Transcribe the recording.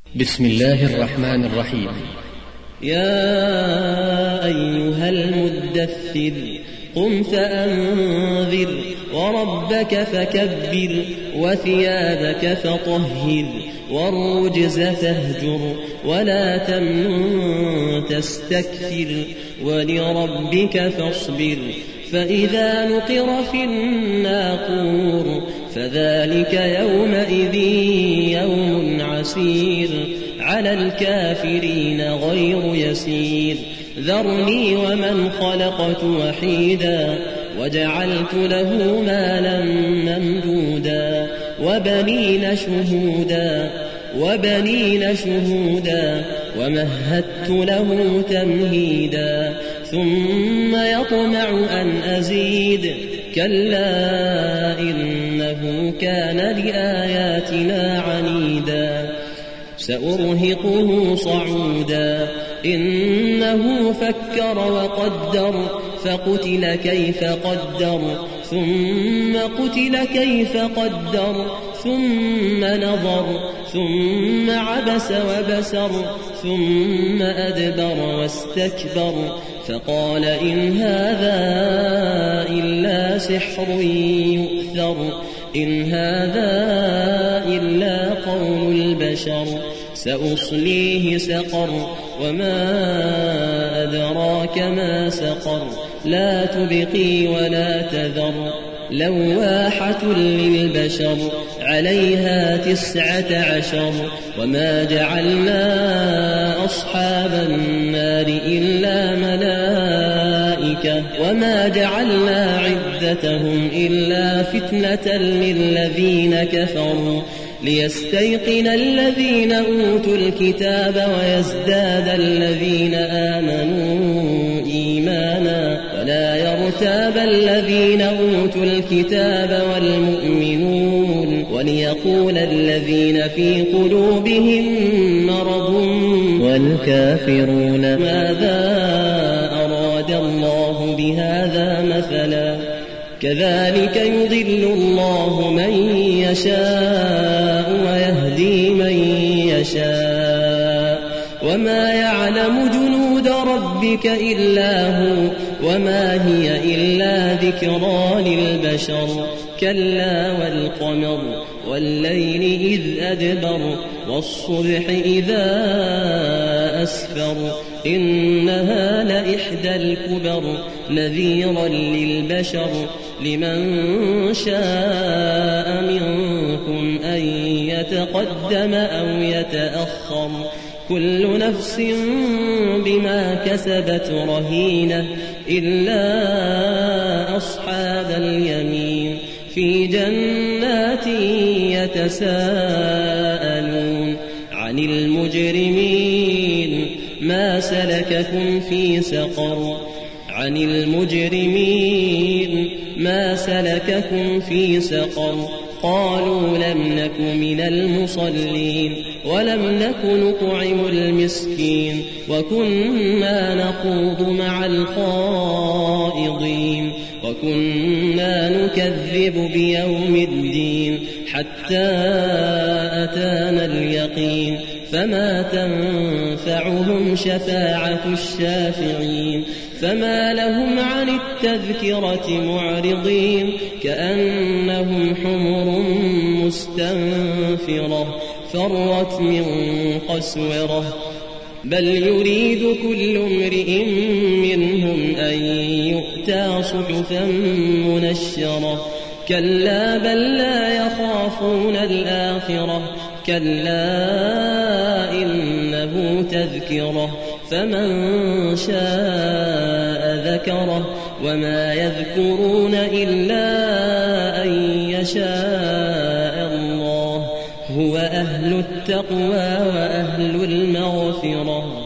بسم الله الرحمن الرحيم. يا أيها المدثر قم فأنذر وربك فكبر وثيابك فطهر والرجز فاهجر ولا تمنن تستكثر ولربك فاصبر فإذا نقر في الناقور فذلك يومئذ يوم عسير على الكافرين غير يسير. ذرني ومن خلقت وحيدا وجعلت له مالا ممدودا وبنين شهودا ومهدت له تمهيدا ثم يطمع أن أزيد كلا إنه كان لآياتنا عنيدا سأرهقه صعودا إنه فكر وقدر فقتل كيف قدر ثم قتل كيف قدر ثم نظر ثم عبس وبسر ثم أدبر واستكبر فقال إن هذا إلا سحر يؤثر إن هذا إلا قول البشر سأصليه سقر وما أدراك ما سقر لا تبقي ولا تذر لواحة للبشر عليها 19 وما جعلنا أصحاب النار إلا ملائكة وما جعلنا عدتهم إلا فتنة للذين كفروا ليستيقن الذين أوتوا الكتاب ويزداد الذين آمنوا إيمانا ولا يرتاب الذين أوتوا الكتاب والمؤمنون وليقول الذين في قلوبهم مرض والكافرون ماذا أراد الله بهذا مثلا كذلك يضل الله من يشاء ويهدي من يشاء وما يعلم جنود ربك إلا هو وما هي إلا ذكرى للبشر كلا والقمر والليل إذ أدبر والصبح إذا أسفر إنها لإحدى الكبر نذيرا للبشر لمن شاء منكم أن يتقدم أو يتأخر كل نفس بما كسبت رهينة إلا أصحاب اليمين في جنات يتساءلون عن المجرمين ما سلككم في سقر عن المجرمين ما سلككم في سقر قالوا لم نك من المصلين ولم نك نطعم المسكين وكنا نخوض مع الخائضين وكنا نكذب بيوم الدين حتى أتانا اليقين فما تنفعهم شفاعة الشافعين فما لهم عن التذكرة معرضين كأنهم حمر مستنفرة فرت من قسورة بل يريد كل امرئ منهم أن يؤتى صحفا منشرة كلا بل لا يخافون الآخرة كلا إنه تذكرة فمن شاء ذكره وما يذكرون إلا أن يشاء الله هو أهل التقوى وأهل المغفرة